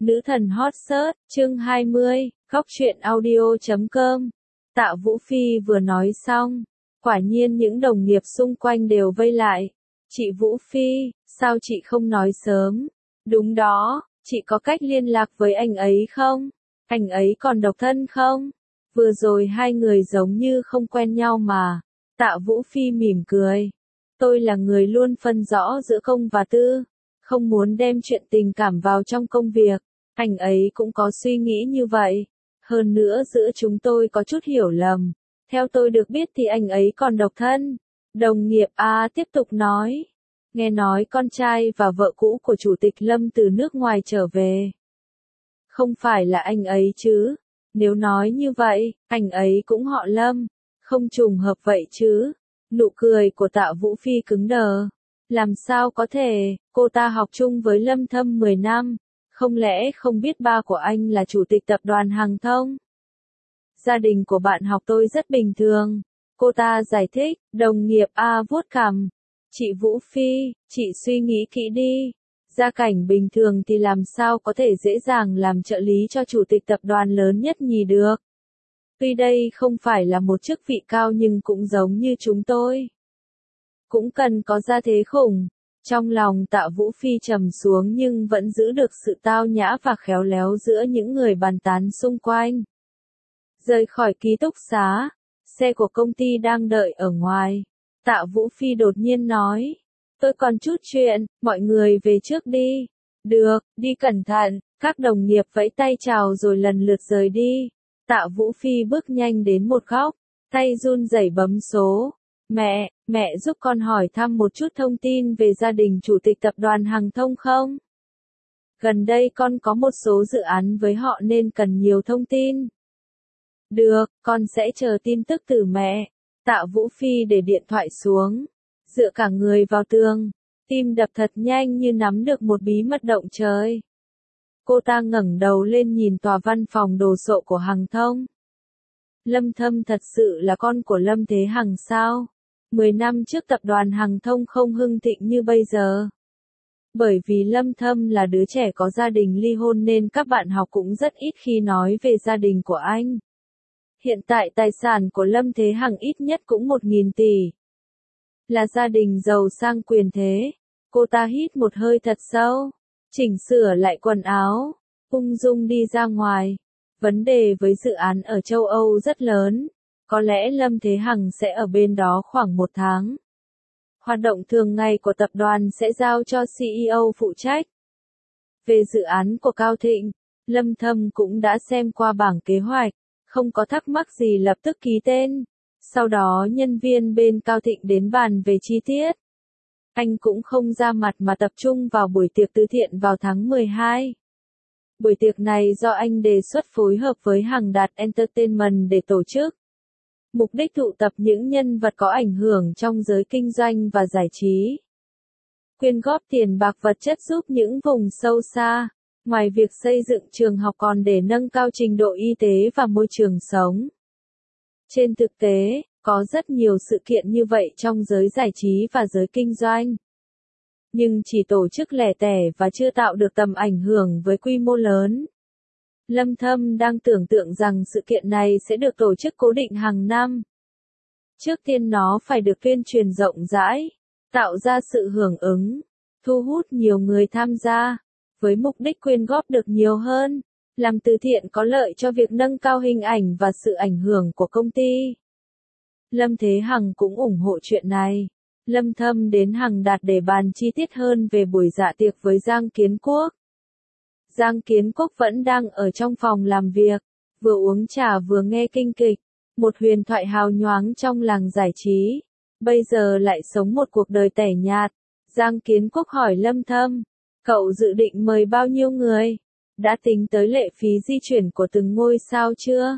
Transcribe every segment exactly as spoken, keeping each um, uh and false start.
Nữ thần hot search, chương hai mươi, góc truyện audio chấm com. Tạ Vũ Phi vừa nói xong, quả nhiên những đồng nghiệp xung quanh đều vây lại. Chị Vũ Phi, sao chị không nói sớm? Đúng đó, chị có cách liên lạc với anh ấy không? Anh ấy còn độc thân không? Vừa rồi hai người giống như không quen nhau mà. Tạ Vũ Phi mỉm cười. Tôi là người luôn phân rõ giữa công và tư, không muốn đem chuyện tình cảm vào trong công việc. Anh ấy cũng có suy nghĩ như vậy. Hơn nữa giữa chúng tôi có chút hiểu lầm. Theo tôi được biết thì anh ấy còn độc thân. Đồng nghiệp A tiếp tục nói. Nghe nói con trai và vợ cũ của Chủ tịch Lâm từ nước ngoài trở về. Không phải là anh ấy chứ? Nếu nói như vậy, anh ấy cũng họ Lâm. Không trùng hợp vậy chứ? Nụ cười của Tạ Vũ Phi cứng đờ. Làm sao có thể, cô ta học chung với Lâm Thâm mười năm. Không lẽ không biết ba của anh là chủ tịch tập đoàn Hàng Thông? Gia đình của bạn học tôi rất bình thường. Cô ta giải thích, đồng nghiệp A vuốt cằm. Chị Vũ Phi, chị suy nghĩ kỹ đi. Gia cảnh bình thường thì làm sao có thể dễ dàng làm trợ lý cho chủ tịch tập đoàn lớn nhất nhì được. Tuy đây không phải là một chức vị cao nhưng cũng giống như chúng tôi. Cũng cần có gia thế khủng. Trong lòng Tạ Vũ Phi trầm xuống nhưng vẫn giữ được sự tao nhã và khéo léo giữa những người bàn tán xung quanh. Rời khỏi ký túc xá, xe của công ty đang đợi ở ngoài. Tạ Vũ Phi đột nhiên nói, tôi còn chút chuyện, mọi người về trước đi. Được, đi cẩn thận, các đồng nghiệp vẫy tay chào rồi lần lượt rời đi. Tạ Vũ Phi bước nhanh đến một góc, tay run rẩy bấm số. Mẹ, mẹ giúp con hỏi thăm một chút thông tin về gia đình chủ tịch tập đoàn Hàng Thông không? Gần đây con có một số dự án với họ nên cần nhiều thông tin. Được, con sẽ chờ tin tức từ mẹ. Tạ Vũ Phi để điện thoại xuống, dựa cả người vào tường, tim đập thật nhanh như nắm được một bí mật động trời. Cô ta ngẩng đầu lên nhìn tòa văn phòng đồ sộ của Hàng Thông. Lâm Thâm thật sự là con của Lâm Thế Hằng sao? Mười năm trước tập đoàn Hàng Thông không hưng thịnh như bây giờ. Bởi vì Lâm Thâm là đứa trẻ có gia đình ly hôn nên các bạn học cũng rất ít khi nói về gia đình của anh. Hiện tại tài sản của Lâm Thế Hằng ít nhất cũng một nghìn tỷ. Là gia đình giàu sang quyền thế. Cô ta hít một hơi thật sâu, chỉnh sửa lại quần áo, ung dung đi ra ngoài. Vấn đề với dự án ở châu Âu rất lớn. Có lẽ Lâm Thế Hằng sẽ ở bên đó khoảng một tháng. Hoạt động thường ngày của tập đoàn sẽ giao cho xê e ô phụ trách. Về dự án của Cao Thịnh, Lâm Thâm cũng đã xem qua bảng kế hoạch, không có thắc mắc gì lập tức ký tên. Sau đó nhân viên bên Cao Thịnh đến bàn về chi tiết. Anh cũng không ra mặt mà tập trung vào buổi tiệc từ thiện vào tháng mười hai. Buổi tiệc này do anh đề xuất phối hợp với Hằng Đạt Entertainment để tổ chức. Mục đích tụ tập những nhân vật có ảnh hưởng trong giới kinh doanh và giải trí. Quyên góp tiền bạc vật chất giúp những vùng sâu xa. Ngoài việc xây dựng trường học còn để nâng cao trình độ y tế và môi trường sống. Trên thực tế, có rất nhiều sự kiện như vậy trong giới giải trí và giới kinh doanh. Nhưng chỉ tổ chức lẻ tẻ và chưa tạo được tầm ảnh hưởng với quy mô lớn. Lâm Thâm đang tưởng tượng rằng sự kiện này sẽ được tổ chức cố định hàng năm. Trước tiên nó phải được tuyên truyền rộng rãi, tạo ra sự hưởng ứng, thu hút nhiều người tham gia, với mục đích quyên góp được nhiều hơn, làm từ thiện có lợi cho việc nâng cao hình ảnh và sự ảnh hưởng của công ty. Lâm Thế Hằng cũng ủng hộ chuyện này. Lâm Thâm đến Hằng Đạt để bàn chi tiết hơn về buổi dạ tiệc với Giang Kiến Quốc. Giang Kiến Quốc vẫn đang ở trong phòng làm việc, vừa uống trà vừa nghe kinh kịch, một huyền thoại hào nhoáng trong làng giải trí. Bây giờ lại sống một cuộc đời tẻ nhạt. Giang Kiến Quốc hỏi Lâm Thâm, cậu dự định mời bao nhiêu người? Đã tính tới lệ phí di chuyển của từng ngôi sao chưa?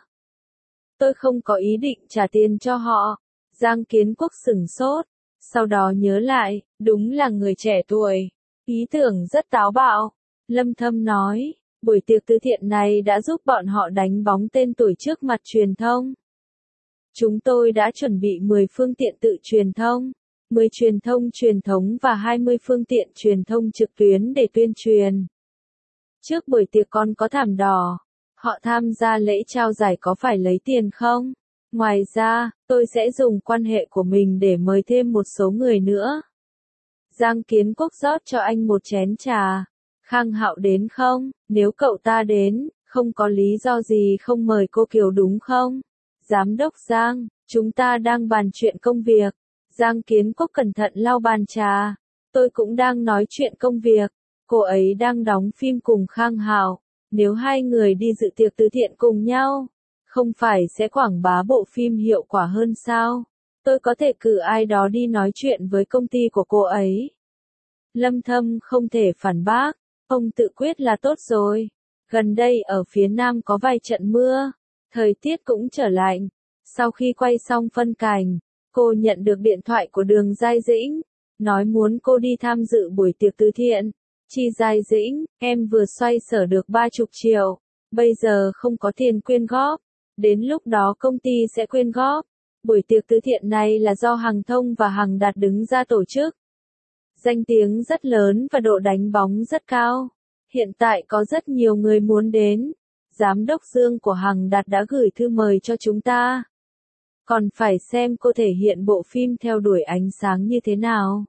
Tôi không có ý định trả tiền cho họ. Giang Kiến Quốc sửng sốt, sau đó nhớ lại, đúng là người trẻ tuổi. Ý tưởng rất táo bạo. Lâm Thâm nói, buổi tiệc từ thiện này đã giúp bọn họ đánh bóng tên tuổi trước mặt truyền thông. Chúng tôi đã chuẩn bị mười phương tiện tự truyền thông, mười truyền thông truyền thống và hai mươi phương tiện truyền thông trực tuyến để tuyên truyền. Trước buổi tiệc còn có thảm đỏ. Họ tham gia lễ trao giải có phải lấy tiền không? Ngoài ra, tôi sẽ dùng quan hệ của mình để mời thêm một số người nữa. Giang Kiến Quốc rót cho anh một chén trà. Khang Hạo đến không? Nếu cậu ta đến, không có lý do gì không mời cô Kiều đúng không? Giám đốc Giang, chúng ta đang bàn chuyện công việc. Giang Kiến Quốc cẩn thận lau bàn trà. Tôi cũng đang nói chuyện công việc. Cô ấy đang đóng phim cùng Khang Hạo. Nếu hai người đi dự tiệc từ thiện cùng nhau, không phải sẽ quảng bá bộ phim hiệu quả hơn sao? Tôi có thể cử ai đó đi nói chuyện với công ty của cô ấy. Lâm Thâm không thể phản bác. Ông tự quyết là tốt rồi. Gần đây ở phía Nam có vài trận mưa. Thời tiết cũng trở lạnh. Sau khi quay xong phân cảnh, cô nhận được điện thoại của Đường Giai Dĩnh. Nói muốn cô đi tham dự buổi tiệc từ thiện. Chi Giai Dĩnh, em vừa xoay sở được ba chục triệu. Bây giờ không có tiền quyên góp. Đến lúc đó công ty sẽ quyên góp. Buổi tiệc từ thiện này là do Hằng Thông và Hằng Đạt đứng ra tổ chức. Danh tiếng rất lớn và độ đánh bóng rất cao. Hiện tại có rất nhiều người muốn đến. Giám đốc Dương của Hằng Đạt đã gửi thư mời cho chúng ta. Còn phải xem cô thể hiện bộ phim theo đuổi ánh sáng như thế nào.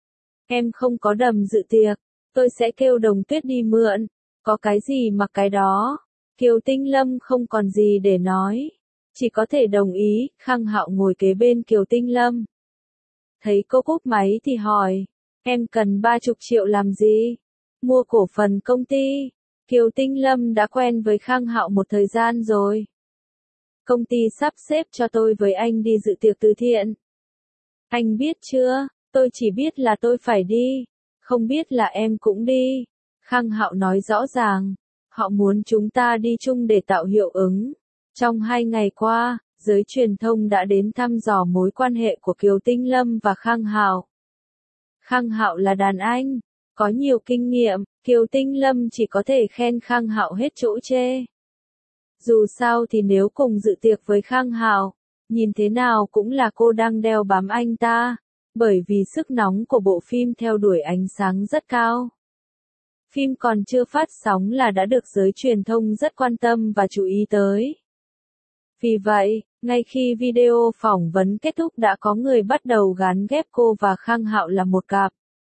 Em không có đầm dự tiệc. Tôi sẽ kêu Đồng Tuyết đi mượn. Có cái gì mặc cái đó. Kiều Tinh Lâm không còn gì để nói. Chỉ có thể đồng ý. Khang Hạo ngồi kế bên Kiều Tinh Lâm. Thấy cô cúp máy thì hỏi. Em cần ba chục triệu làm gì? Mua cổ phần công ty. Kiều Tinh Lâm đã quen với Khang Hạo một thời gian rồi. Công ty sắp xếp cho tôi với anh đi dự tiệc từ thiện. Anh biết chưa? Tôi chỉ biết là tôi phải đi. Không biết là em cũng đi. Khang Hạo nói rõ ràng. Họ muốn chúng ta đi chung để tạo hiệu ứng. Trong hai ngày qua, giới truyền thông đã đến thăm dò mối quan hệ của Kiều Tinh Lâm và Khang Hạo. Khang Hạo là đàn anh, có nhiều kinh nghiệm, Kiều Tinh Lâm chỉ có thể khen Khang Hạo hết chỗ chê. Dù sao thì nếu cùng dự tiệc với Khang Hạo, nhìn thế nào cũng là cô đang đeo bám anh ta, bởi vì sức nóng của bộ phim theo đuổi ánh sáng rất cao. Phim còn chưa phát sóng là đã được giới truyền thông rất quan tâm và chú ý tới. Vì vậy, ngay khi video phỏng vấn kết thúc đã có người bắt đầu gán ghép cô và Khang Hạo là một cặp.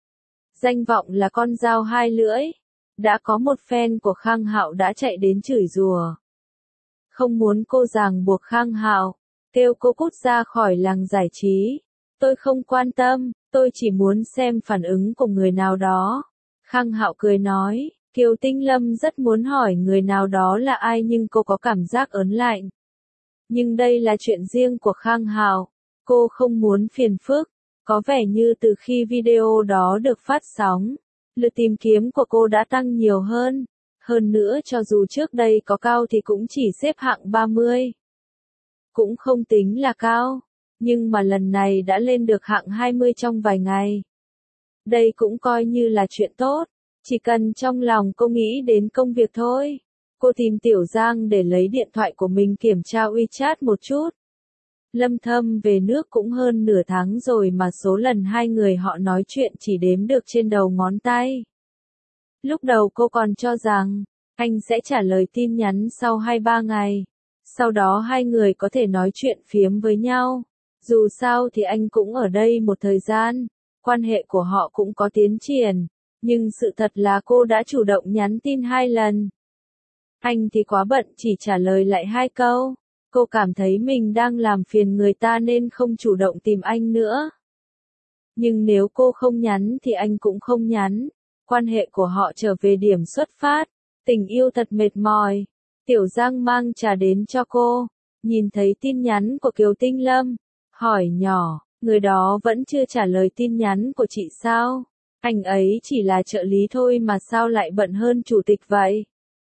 Danh vọng là con dao hai lưỡi. Đã có một fan của Khang Hạo đã chạy đến chửi rủa. Không muốn cô ràng buộc Khang Hạo, kêu cô cút ra khỏi làng giải trí. Tôi không quan tâm, tôi chỉ muốn xem phản ứng của người nào đó. Khang Hạo cười nói, Kiều Tinh Lâm rất muốn hỏi người nào đó là ai nhưng cô có cảm giác ớn lạnh. Nhưng đây là chuyện riêng của Khang Hạo, cô không muốn phiền phức. Có vẻ như từ khi video đó được phát sóng, lượt tìm kiếm của cô đã tăng nhiều hơn. Hơn nữa cho dù trước đây có cao thì cũng chỉ xếp hạng ba mươi. Cũng không tính là cao, nhưng mà lần này đã lên được hạng hai mươi trong vài ngày. Đây cũng coi như là chuyện tốt, chỉ cần trong lòng cô nghĩ đến công việc thôi. Cô tìm Tiểu Giang để lấy điện thoại của mình kiểm tra WeChat một chút. Lâm Thâm về nước cũng hơn nửa tháng rồi mà số lần hai người họ nói chuyện chỉ đếm được trên đầu ngón tay. Lúc đầu cô còn cho rằng, anh sẽ trả lời tin nhắn sau hai ba ngày. Sau đó hai người có thể nói chuyện phiếm với nhau. Dù sao thì anh cũng ở đây một thời gian, quan hệ của họ cũng có tiến triển. Nhưng sự thật là cô đã chủ động nhắn tin hai lần. Anh thì quá bận chỉ trả lời lại hai câu. Cô cảm thấy mình đang làm phiền người ta nên không chủ động tìm anh nữa. Nhưng nếu cô không nhắn thì anh cũng không nhắn. Quan hệ của họ trở về điểm xuất phát. Tình yêu thật mệt mỏi. Tiểu Giang mang trà đến cho cô. Nhìn thấy tin nhắn của Kiều Tinh Lâm. Hỏi nhỏ, người đó vẫn chưa trả lời tin nhắn của chị sao? Anh ấy chỉ là trợ lý thôi mà sao lại bận hơn chủ tịch vậy?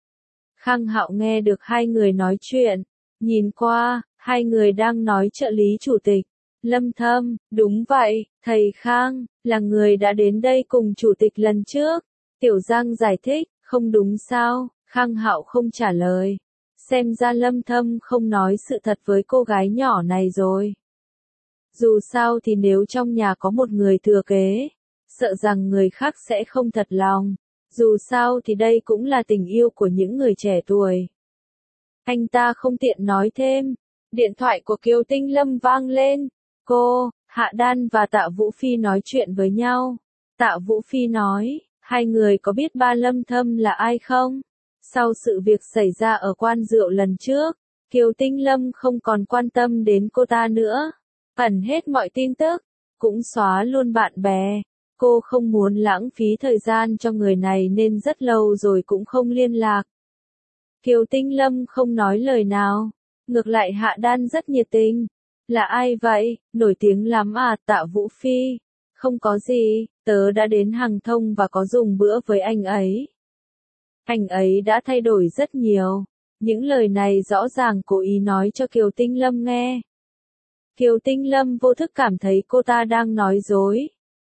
Khang Hạo nghe được hai người nói chuyện. Nhìn qua, hai người đang nói trợ lý chủ tịch. Lâm Thâm, đúng vậy, thầy Khang, là người đã đến đây cùng chủ tịch lần trước. Tiểu Giang giải thích, không đúng sao, Khang Hạo không trả lời. Xem ra Lâm Thâm không nói sự thật với cô gái nhỏ này rồi. Dù sao thì nếu trong nhà có một người thừa kế, sợ rằng người khác sẽ không thật lòng. Dù sao thì đây cũng là tình yêu của những người trẻ tuổi. Anh ta không tiện nói thêm. Điện thoại của Kiều Tinh Lâm vang lên. Cô, Hạ Đan và Tạ Vũ Phi nói chuyện với nhau. Tạ Vũ Phi nói, hai người có biết ba Lâm Thâm là ai không? Sau sự việc xảy ra ở quán rượu lần trước, Kiều Tinh Lâm không còn quan tâm đến cô ta nữa. Ẩn hết mọi tin tức, cũng xóa luôn bạn bè. Cô không muốn lãng phí thời gian cho người này nên rất lâu rồi cũng không liên lạc. Kiều Tinh Lâm không nói lời nào. Ngược lại Hạ Đan rất nhiệt tình. Là ai vậy? Nổi tiếng lắm à? Tạ Vũ Phi. Không có gì, tớ đã đến Hàng Thông và có dùng bữa với anh ấy. Anh ấy đã thay đổi rất nhiều. Những lời này rõ ràng cố ý nói cho Kiều Tinh Lâm nghe. Kiều Tinh Lâm vô thức cảm thấy cô ta đang nói dối.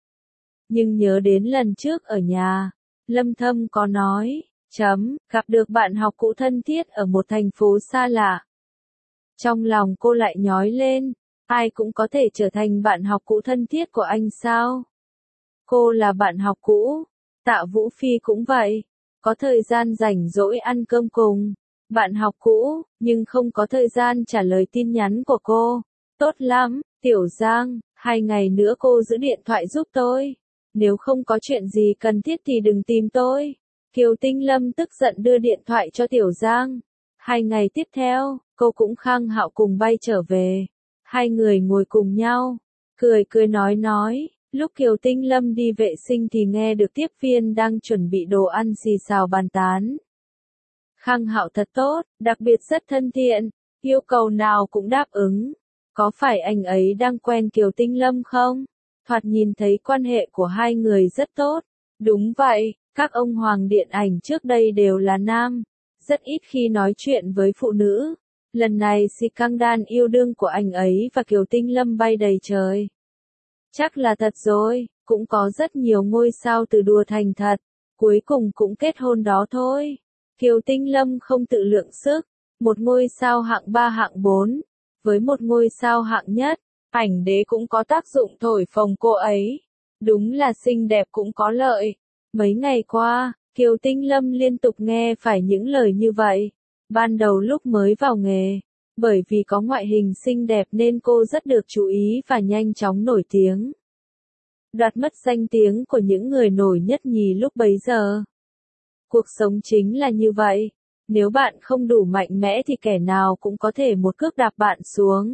Nhưng nhớ đến lần trước ở nhà, Lâm Thâm có nói, chấm, gặp được bạn học cũ thân thiết ở một thành phố xa lạ. Trong lòng cô lại nhói lên, ai cũng có thể trở thành bạn học cũ thân thiết của anh sao? Cô là bạn học cũ, Tạ Vũ Phi cũng vậy, có thời gian rảnh rỗi ăn cơm cùng, bạn học cũ, nhưng không có thời gian trả lời tin nhắn của cô. Tốt lắm, Tiểu Giang, hai ngày nữa cô giữ điện thoại giúp tôi. Nếu không có chuyện gì cần thiết thì đừng tìm tôi. Kiều Tinh Lâm tức giận đưa điện thoại cho Tiểu Giang. Hai ngày tiếp theo, cô cũng Khang Hạo cùng bay trở về. Hai người ngồi cùng nhau, cười cười nói nói. Lúc Kiều Tinh Lâm đi vệ sinh thì nghe được tiếp viên đang chuẩn bị đồ ăn xì xào bàn tán. Khang Hạo thật tốt, đặc biệt rất thân thiện, yêu cầu nào cũng đáp ứng. Có phải anh ấy đang quen Kiều Tinh Lâm không? Thoạt nhìn thấy quan hệ của hai người rất tốt. Đúng vậy, các ông hoàng điện ảnh trước đây đều là nam, rất ít khi nói chuyện với phụ nữ. Lần này scandal yêu đương của anh ấy và Kiều Tinh Lâm bay đầy trời. Chắc là thật rồi, cũng có rất nhiều ngôi sao từ đùa thành thật, cuối cùng cũng kết hôn đó thôi. Kiều Tinh Lâm không tự lượng sức, một ngôi sao hạng ba hạng bốn, với một ngôi sao hạng nhất, ảnh đế cũng có tác dụng thổi phồng cô ấy. Đúng là xinh đẹp cũng có lợi. Mấy ngày qua, Kiều Tinh Lâm liên tục nghe phải những lời như vậy. Ban đầu lúc mới vào nghề, bởi vì có ngoại hình xinh đẹp nên cô rất được chú ý và nhanh chóng nổi tiếng. Đoạt mất danh tiếng của những người nổi nhất nhì lúc bấy giờ. Cuộc sống chính là như vậy. Nếu bạn không đủ mạnh mẽ thì kẻ nào cũng có thể một cước đạp bạn xuống.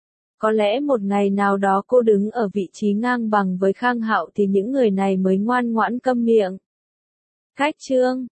Có lẽ một ngày nào đó cô đứng ở vị trí ngang bằng với Khang Hạo thì những người này mới ngoan ngoãn câm miệng. Cách chương